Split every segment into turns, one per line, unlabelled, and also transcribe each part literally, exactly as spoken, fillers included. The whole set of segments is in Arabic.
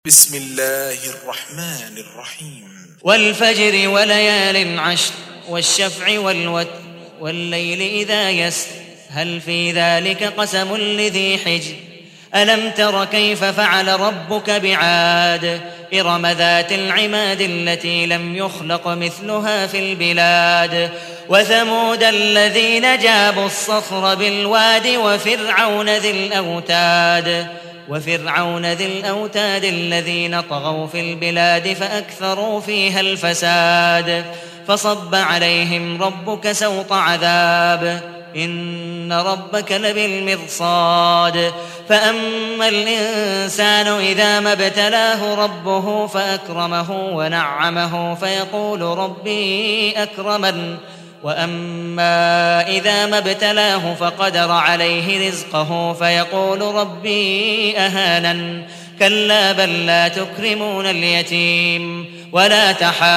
بسم الله الرحمن الرحيم
والفجر وليال عشر والشفع والوتر والليل إذا يسر هل في ذلك قسم لذي حجر ألم تر كيف فعل ربك بعاد إرم ذات العماد التي لم يخلق مثلها في البلاد وثمود الذين جابوا الصخر بالواد وفرعون ذي الأوتاد وفرعون ذي الأوتاد الذين طغوا في البلاد فأكثروا فيها الفساد فصب عليهم ربك سوط عذاب إن ربك لبالمرصاد فأما الإنسان إذا ما ابتلاه ربه فأكرمه ونعمه فيقول ربي أكرمن وأما إذا ما ابتلاه فقدر عليه رزقه فيقول ربي أهانن كلا بل لا تكرمون اليتيم ولا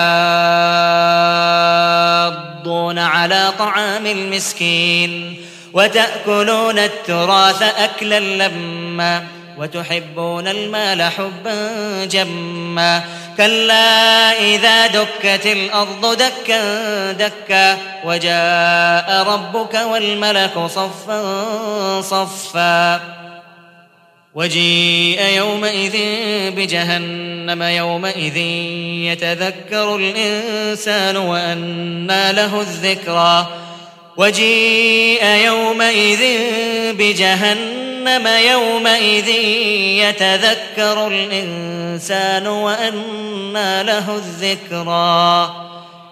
تحاضون على طعام المسكين وتأكلون التراث أكلا لما وتحبون المال حبا جما كلا إذا دكت الأرض دكا دكا وجاء ربك والملك صفا صفا وجيء يومئذ بجهنم يومئذ يتذكر الإنسان وأنى له الذكرى وجيء يومئذ بجهنم يومئذ يتذكر الإنسان وأنى له الذكرى